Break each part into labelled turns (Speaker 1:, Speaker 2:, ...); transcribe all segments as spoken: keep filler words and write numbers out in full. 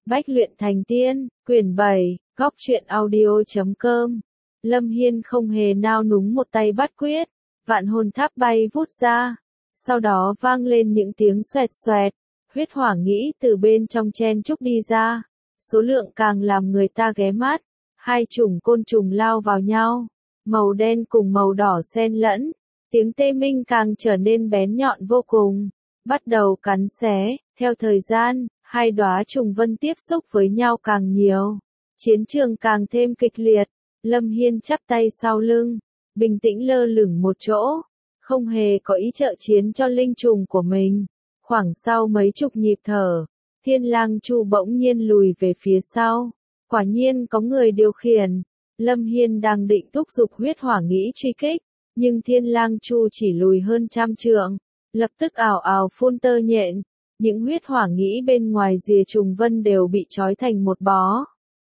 Speaker 1: Bách luyện thành tiên, quyển bảy, góc truyện audio chấm com. Lâm Hiên không hề nao núng một tay bắt quyết, vạn hồn tháp bay vút ra. Sau đó vang lên những tiếng xoẹt xoẹt, huyết hỏa nghĩ từ bên trong chen trúc đi ra. Số lượng càng làm người ta ghé mắt, hai chủng côn trùng lao vào nhau, màu đen cùng màu đỏ xen lẫn, tiếng tê minh càng trở nên bén nhọn vô cùng, bắt đầu cắn xé. Theo thời gian, hai đóa trùng vân tiếp xúc với nhau càng nhiều, chiến trường càng thêm kịch liệt. Lâm Hiên chắp tay sau lưng, bình tĩnh lơ lửng một chỗ, không hề có ý trợ chiến cho linh trùng của mình. Khoảng sau mấy chục nhịp thở, Thiên Lang Chu bỗng nhiên lùi về phía sau. Quả nhiên có người điều khiển. Lâm Hiên đang định thúc giục huyết hỏa nghĩ truy kích, nhưng Thiên Lang Chu chỉ lùi hơn trăm trượng, lập tức ào ào phun tơ nhện. Những huyết hỏa nghĩ bên ngoài rìa trùng vân đều bị trói thành một bó.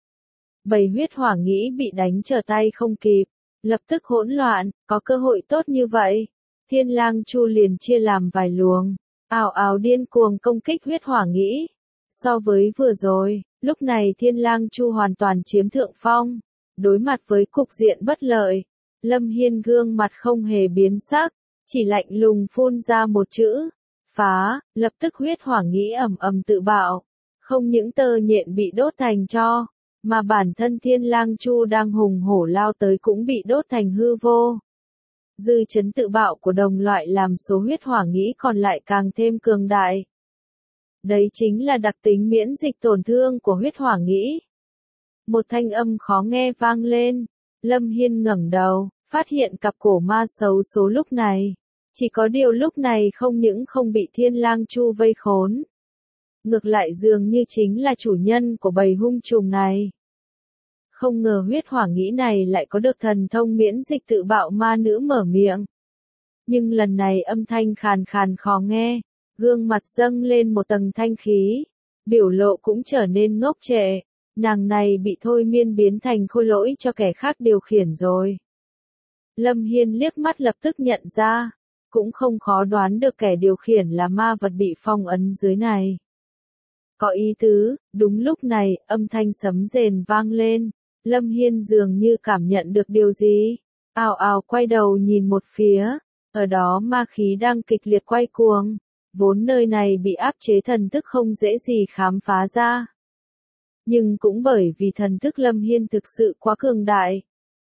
Speaker 1: Bầy huyết hỏa nghĩ bị đánh trở tay không kịp, lập tức hỗn loạn. Có cơ hội tốt như vậy, Thiên Lang Chu liền chia làm vài luồng, ào ào điên cuồng công kích huyết hỏa nghĩ. So với vừa rồi, lúc này Thiên Lang Chu hoàn toàn chiếm thượng phong. Đối mặt với cục diện bất lợi, Lâm Hiên gương mặt không hề biến sắc, chỉ lạnh lùng phun ra một chữ: phá. Lập tức huyết hỏa nghĩ ầm ầm tự bạo, không những tơ nhện bị đốt thành tro, mà bản thân Thiên Lang Chu đang hùng hổ lao tới cũng bị đốt thành hư vô. Dư chấn tự bạo của đồng loại làm số huyết hỏa nghĩ còn lại càng thêm cường đại. Đấy chính là đặc tính miễn dịch tổn thương của huyết hỏa nghĩ. Một thanh âm khó nghe vang lên, Lâm Hiên ngẩng đầu, phát hiện cặp cổ ma xấu số lúc này. Chỉ có điều lúc này không những không bị Thiên Lang Chu vây khốn, ngược lại dường như chính là chủ nhân của bầy hung trùng này. Không ngờ huyết hỏa nghĩ này lại có được thần thông miễn dịch tự bạo. Ma nữ mở miệng, nhưng lần này âm thanh khàn khàn khó nghe, gương mặt dâng lên một tầng thanh khí, biểu lộ cũng trở nên ngốc trệ. Nàng này bị thôi miên biến thành khôi lỗi cho kẻ khác điều khiển rồi. Lâm Hiên liếc mắt lập tức nhận ra, cũng không khó đoán được kẻ điều khiển là ma vật bị phong ấn dưới này. Có ý tứ. Đúng lúc này, âm thanh sấm rền vang lên, Lâm Hiên dường như cảm nhận được điều gì, ào ào quay đầu nhìn một phía, ở đó ma khí đang kịch liệt quay cuồng, vốn nơi này bị áp chế thần thức không dễ gì khám phá ra. Nhưng cũng bởi vì thần thức Lâm Hiên thực sự quá cường đại,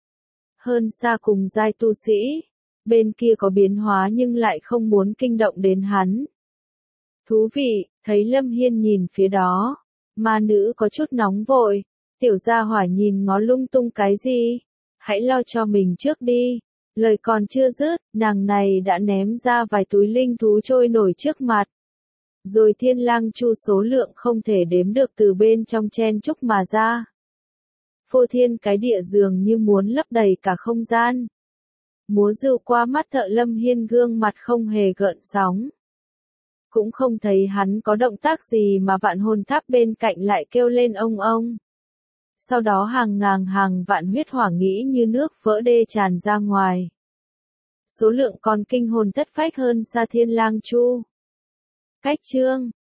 Speaker 1: hơn xa cùng giai tu sĩ, bên kia có biến hóa nhưng lại không muốn kinh động đến hắn. Thú vị. Thấy Lâm Hiên nhìn phía đó, ma nữ có chút nóng vội, tiểu gia hỏa nhìn ngó lung tung cái gì, hãy lo cho mình trước đi. Lời còn chưa dứt, nàng này đã ném ra vài túi linh thú trôi nổi trước mặt. Rồi Thiên Lang Chu số lượng không thể đếm được từ bên trong chen trúc mà ra. Phô thiên cái địa dường như muốn lấp đầy cả không gian. Múa rượu qua mắt thợ Lâm Hiên gương mặt không hề gợn sóng. Cũng không thấy hắn có động tác gì mà vạn hồn tháp bên cạnh lại kêu lên ông ông. Sau đó hàng ngàn hàng vạn huyết hỏa nghĩ như nước vỡ đê tràn ra ngoài. Số lượng còn kinh hồn thất phách hơn xa Thiên Lang Chu. Cách chương